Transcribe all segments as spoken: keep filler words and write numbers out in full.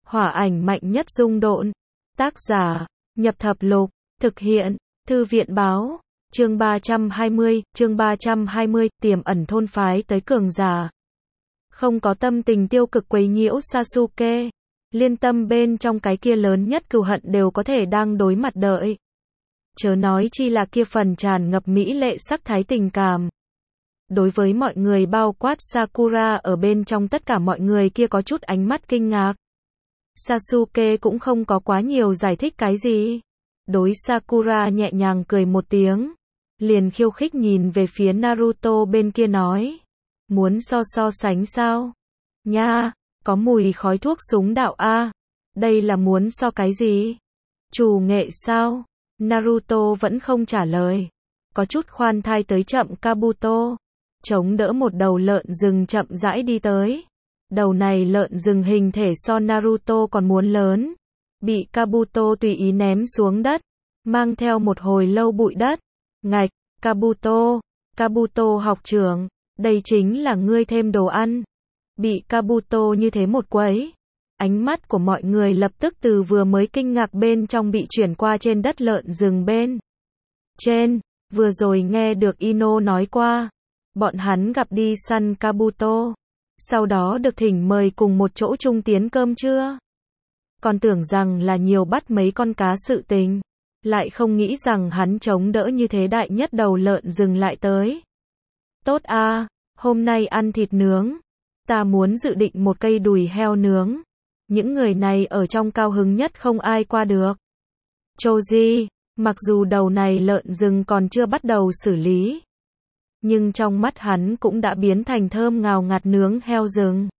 Hỏa ảnh mạnh nhất dung độn. Tác giả, Nhập Thập Lục. Thực hiện, Thư viện báo. Chương ba trăm hai mươi, chương ba trăm hai mươi, tiềm ẩn thôn phái tới cường giả. Không có tâm tình tiêu cực quấy nhiễu Sasuke. Liên tâm bên trong cái kia lớn nhất cừu hận đều có thể đang đối mặt đợi. Chớ nói chi là kia phần tràn ngập mỹ lệ sắc thái tình cảm. Đối với mọi người bao quát Sakura ở bên trong tất cả mọi người kia có chút ánh mắt kinh ngạc. Sasuke cũng không có quá nhiều giải thích cái gì. Đối Sakura nhẹ nhàng cười một tiếng. Liền khiêu khích nhìn về phía Naruto bên kia nói. Muốn so so sánh sao? Nha, có mùi khói thuốc súng đạo a. Đây là muốn so cái gì? Chủ nghệ sao? Naruto vẫn không trả lời. Có chút khoan thai tới chậm Kabuto. Chống đỡ một đầu lợn rừng chậm rãi đi tới. Đầu này lợn rừng hình thể so Naruto còn muốn lớn. Bị Kabuto tùy ý ném xuống đất. Mang theo một hồi lâu bụi đất. Ngạch, Kabuto, Kabuto học trưởng, đây chính là ngươi thêm đồ ăn. Bị Kabuto như thế một quấy. Ánh mắt của mọi người lập tức từ vừa mới kinh ngạc bên trong bị chuyển qua trên đất lợn rừng bên trên. Vừa rồi nghe được Ino nói qua. Bọn hắn gặp đi săn Kabuto. Sau đó được thỉnh mời cùng một chỗ chung tiến cơm trưa. Còn tưởng rằng là nhiều bắt mấy con cá sự tình. Lại không nghĩ rằng hắn chống đỡ như thế đại nhất đầu lợn rừng lại tới. Tốt a, hôm nay ăn thịt nướng. Ta muốn dự định một cây đùi heo nướng. Những người này ở trong cao hứng nhất không ai qua được. Choji, mặc dù đầu này lợn rừng còn chưa bắt đầu xử lý. Nhưng trong mắt hắn cũng đã biến thành thơm ngào ngạt nướng heo rừng.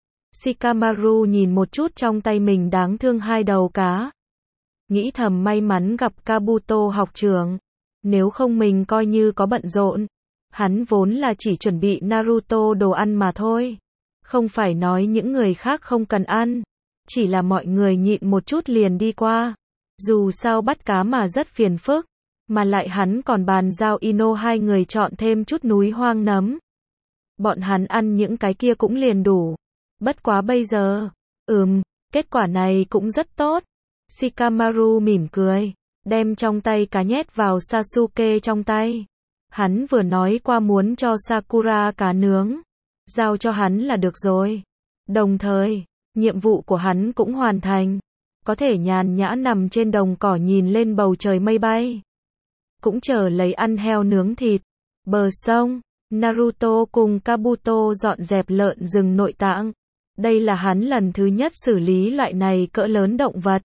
Shikamaru nhìn một chút trong tay mình đáng thương hai đầu cá. Nghĩ thầm may mắn gặp Kabuto học trưởng. Nếu không mình coi như có bận rộn. Hắn vốn là chỉ chuẩn bị Naruto đồ ăn mà thôi. Không phải nói những người khác không cần ăn. Chỉ là mọi người nhịn một chút liền đi qua. Dù sao bắt cá mà rất phiền phức. Mà lại hắn còn bàn giao Ino hai người chọn thêm chút núi hoang nấm. Bọn hắn ăn những cái kia cũng liền đủ. Bất quá bây giờ, ừm, kết quả này cũng rất tốt. Shikamaru mỉm cười, đem trong tay cá nhét vào Sasuke trong tay. Hắn vừa nói qua muốn cho Sakura cá nướng. Giao cho hắn là được rồi. Đồng thời, nhiệm vụ của hắn cũng hoàn thành. Có thể nhàn nhã nằm trên đồng cỏ nhìn lên bầu trời mây bay. Cũng chờ lấy ăn heo nướng thịt. Bờ sông, Naruto cùng Kabuto dọn dẹp lợn rừng nội tạng. Đây là hắn lần thứ nhất xử lý loại này cỡ lớn động vật.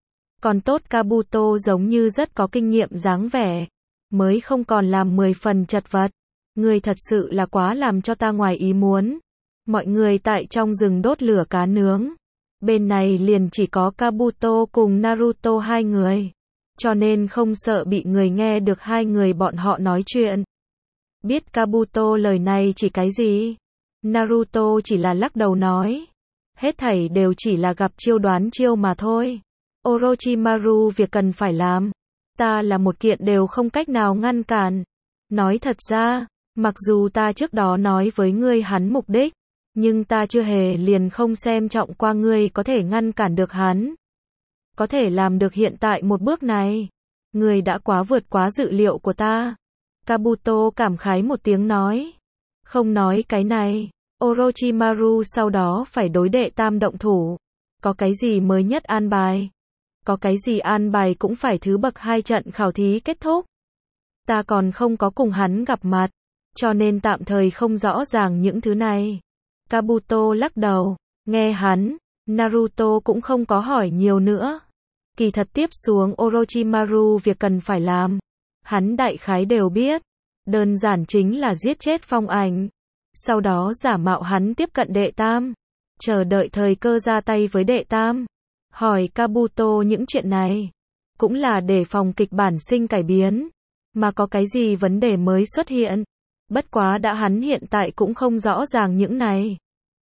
Còn tốt Kabuto giống như rất có kinh nghiệm dáng vẻ. Mới không còn làm mười phần chật vật. Người thật sự là quá làm cho ta ngoài ý muốn. Mọi người tại trong rừng đốt lửa cá nướng. Bên này liền chỉ có Kabuto cùng Naruto hai người. Cho nên không sợ bị người nghe được hai người bọn họ nói chuyện. Biết Kabuto lời này chỉ cái gì? Naruto chỉ là lắc đầu nói. Hết thảy đều chỉ là gặp chiêu đoán chiêu mà thôi. Orochimaru việc cần phải làm. Ta là một kiện đều không cách nào ngăn cản. Nói thật ra, mặc dù ta trước đó nói với ngươi hắn mục đích. Nhưng ta chưa hề liền không xem trọng qua ngươi có thể ngăn cản được hắn. Có thể làm được hiện tại một bước này. Ngươi đã quá vượt quá dự liệu của ta. Kabuto cảm khái một tiếng nói. Không nói cái này. Orochimaru sau đó phải đối đệ tam động thủ. Có cái gì mới nhất an bài? Có cái gì an bài cũng phải thứ bậc hai trận khảo thí kết thúc. Ta còn không có cùng hắn gặp mặt. Cho nên tạm thời không rõ ràng những thứ này. Kabuto lắc đầu. Nghe hắn. Naruto cũng không có hỏi nhiều nữa. Kỳ thật tiếp xuống Orochimaru việc cần phải làm. Hắn đại khái đều biết. Đơn giản chính là giết chết Phong Ảnh. Sau đó giả mạo hắn tiếp cận đệ tam. Chờ đợi thời cơ ra tay với đệ tam. Hỏi Kabuto những chuyện này. Cũng là để phòng kịch bản sinh cải biến. Mà có cái gì vấn đề mới xuất hiện. Bất quá đã hắn hiện tại cũng không rõ ràng những này.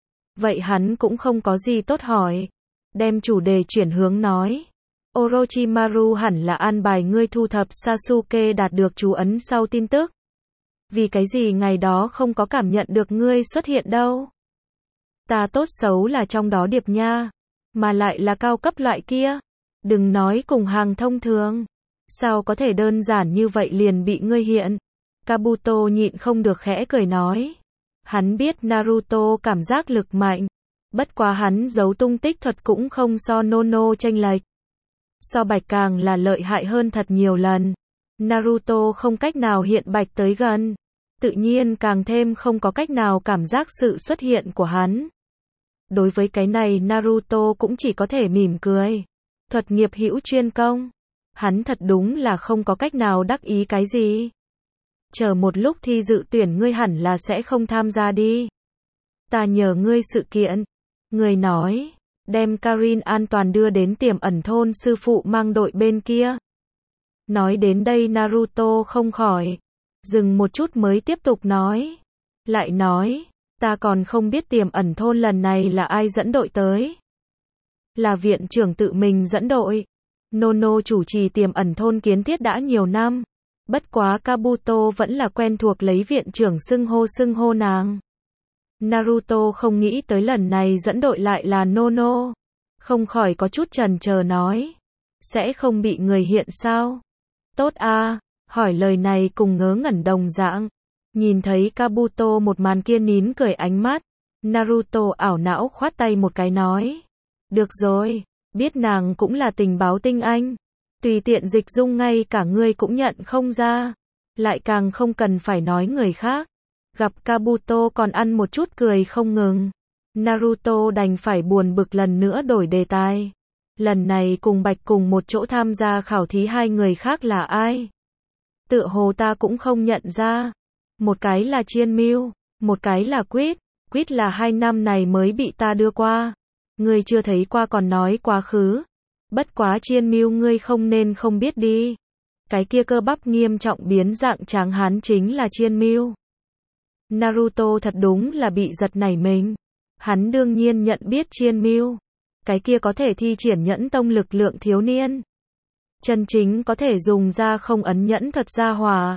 Vậy hắn cũng không có gì tốt hỏi. Đem chủ đề chuyển hướng nói. Orochimaru hẳn là an bài ngươi thu thập Sasuke đạt được chú ấn sau tin tức. Vì cái gì ngày đó không có cảm nhận được ngươi xuất hiện đâu. Ta tốt xấu là trong đó điệp nha. Mà lại là cao cấp loại kia. Đừng nói cùng hàng thông thường. Sao có thể đơn giản như vậy liền bị ngươi hiện? Kabuto nhịn không được khẽ cười nói. Hắn biết Naruto cảm giác lực mạnh. Bất quá hắn giấu tung tích thuật cũng không so Nono chênh lệch. So Bạch càng là lợi hại hơn thật nhiều lần. Naruto không cách nào hiện Bạch tới gần. Tự nhiên càng thêm không có cách nào cảm giác sự xuất hiện của hắn. Đối với cái này Naruto cũng chỉ có thể mỉm cười. Thuật nghiệp hữu chuyên công. Hắn thật đúng là không có cách nào đắc ý cái gì. Chờ một lúc thi dự tuyển ngươi hẳn là sẽ không tham gia đi. Ta nhờ ngươi sự kiện. Người nói, đem Karin an toàn đưa đến Tiềm Ẩn thôn sư phụ mang đội bên kia. Nói đến đây Naruto không khỏi. Dừng một chút mới tiếp tục nói. Lại nói, ta còn không biết Tiềm Ẩn thôn lần này là ai dẫn đội tới. Là viện trưởng tự mình dẫn đội. Nono chủ trì Tiềm Ẩn thôn kiến thiết đã nhiều năm. Bất quá Kabuto vẫn là quen thuộc lấy viện trưởng xưng hô xưng hô nàng. Naruto không nghĩ tới lần này dẫn đội lại là Nono. Không khỏi có chút chần chờ nói. Sẽ không bị người hiện sao? Tốt a, hỏi lời này cùng ngớ ngẩn đồng dạng. Nhìn thấy Kabuto một màn kia nín cười ánh mắt. Naruto ảo não khoát tay một cái nói. Được rồi, biết nàng cũng là tình báo tinh anh. Tùy tiện dịch dung ngay cả ngươi cũng nhận không ra. Lại càng không cần phải nói người khác. Gặp Kabuto còn ăn một chút cười không ngừng. Naruto đành phải buồn bực lần nữa đổi đề tài. Lần này cùng Bạch cùng một chỗ tham gia khảo thí hai người khác là ai? Tựa hồ ta cũng không nhận ra. Một cái là Chiên Mưu, một cái là Quýt. Quýt là hai năm này mới bị ta đưa qua. Ngươi chưa thấy qua còn nói quá khứ. Bất quá Chiên Mưu ngươi không nên không biết đi. Cái kia cơ bắp nghiêm trọng biến dạng tráng hán chính là Chiên Mưu. Naruto thật đúng là bị giật nảy mình. Hắn đương nhiên nhận biết Chiên Mưu. Cái kia có thể thi triển nhẫn tông lực lượng thiếu niên. Chân chính có thể dùng ra không ấn nhẫn thuật gia hòa.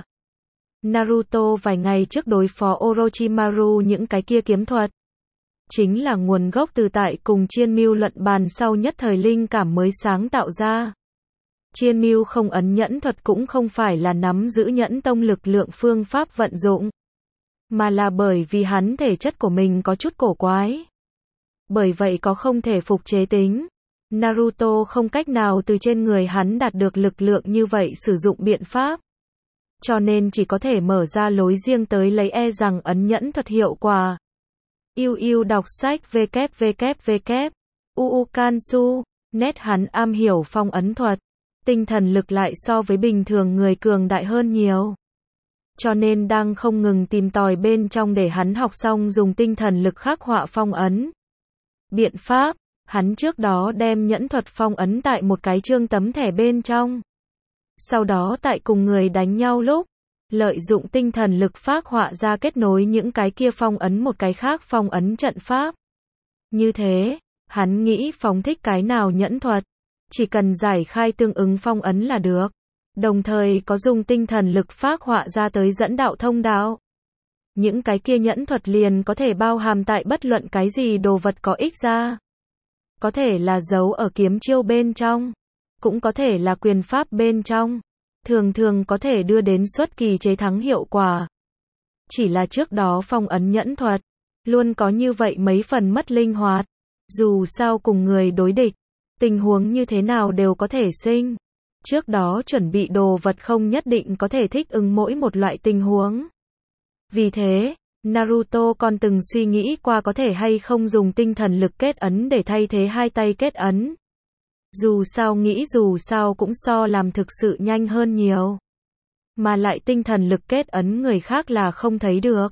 Naruto vài ngày trước đối phó Orochimaru những cái kia kiếm thuật. Chính là nguồn gốc từ tại cùng Chiên Mưu luận bàn sau nhất thời linh cảm mới sáng tạo ra. Chiên Mưu không ấn nhẫn thuật cũng không phải là nắm giữ nhẫn tông lực lượng phương pháp vận dụng. Mà là bởi vì hắn thể chất của mình có chút cổ quái. Bởi vậy có không thể phục chế tính. Naruto không cách nào từ trên người hắn đạt được lực lượng như vậy sử dụng biện pháp. Cho nên chỉ có thể mở ra lối riêng tới lấy e rằng ấn nhẫn thuật hiệu quả. Yêu yêu đọc sách www. Uu Kansu, nét hắn am hiểu phong ấn thuật. Tinh thần lực lại so với bình thường người cường đại hơn nhiều. Cho nên đang không ngừng tìm tòi bên trong để hắn học xong dùng tinh thần lực khắc họa phong ấn. Biện pháp, hắn trước đó đem nhẫn thuật phong ấn tại một cái chương tấm thẻ bên trong. Sau đó tại cùng người đánh nhau lúc, lợi dụng tinh thần lực phác họa ra kết nối những cái kia phong ấn một cái khác phong ấn trận pháp. Như thế, hắn nghĩ phóng thích cái nào nhẫn thuật, chỉ cần giải khai tương ứng phong ấn là được. Đồng thời có dùng tinh thần lực phác họa ra tới dẫn đạo thông đạo. Những cái kia nhẫn thuật liền có thể bao hàm tại bất luận cái gì đồ vật có ích ra. Có thể là giấu ở kiếm chiêu bên trong. Cũng có thể là quyền pháp bên trong. Thường thường có thể đưa đến xuất kỳ chế thắng hiệu quả. Chỉ là trước đó phong ấn nhẫn thuật. Luôn có như vậy mấy phần mất linh hoạt. Dù sao cùng người đối địch. Tình huống như thế nào đều có thể sinh. Trước đó chuẩn bị đồ vật không nhất định có thể thích ứng mỗi một loại tình huống. Vì thế, Naruto còn từng suy nghĩ qua có thể hay không dùng tinh thần lực kết ấn để thay thế hai tay kết ấn. Dù sao nghĩ dù sao cũng so làm thực sự nhanh hơn nhiều. Mà lại tinh thần lực kết ấn người khác là không thấy được.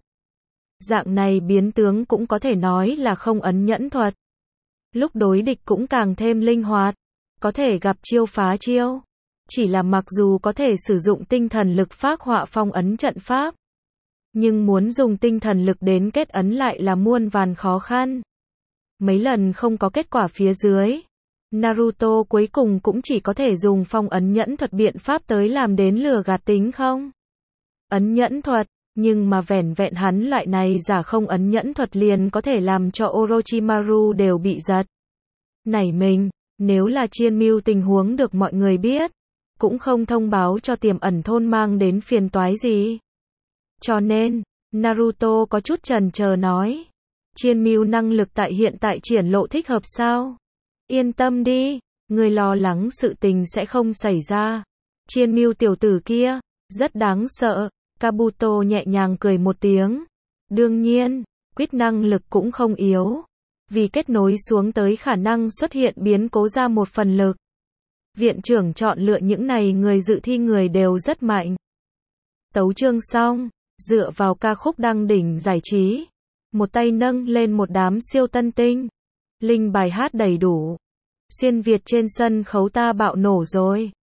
Dạng này biến tướng cũng có thể nói là không ấn nhẫn thuật. Lúc đối địch cũng càng thêm linh hoạt. Có thể gặp chiêu phá chiêu. Chỉ là mặc dù có thể sử dụng tinh thần lực phác họa phong ấn trận pháp. Nhưng muốn dùng tinh thần lực đến kết ấn lại là muôn vàn khó khăn. Mấy lần không có kết quả phía dưới. Naruto cuối cùng cũng chỉ có thể dùng phong ấn nhẫn thuật biện pháp tới làm đến lừa gạt tính không? Ấn nhẫn thuật, nhưng mà vẻn vẹn hắn loại này giả không ấn nhẫn thuật liền có thể làm cho Orochimaru đều bị giật. nảy mình, nếu là chiên mưu tình huống được mọi người biết, cũng không thông báo cho tiềm ẩn thôn mang đến phiền toái gì. Cho nên, Naruto có chút chần chờ nói, chiên mưu năng lực tại hiện tại triển lộ thích hợp sao? Yên tâm đi, người lo lắng sự tình sẽ không xảy ra. Chiên mưu tiểu tử kia, rất đáng sợ. Kabuto nhẹ nhàng cười một tiếng. Đương nhiên, quyết năng lực cũng không yếu. Vì kết nối xuống tới khả năng xuất hiện biến cố ra một phần lực. Viện trưởng chọn lựa những này người dự thi người đều rất mạnh. Tấu chương xong, dựa vào ca khúc đăng đỉnh giải trí. Một tay nâng lên một đám siêu tân tinh. Linh bài hát đầy đủ. Xuyên Việt trên sân khấu ta bạo nổ rồi.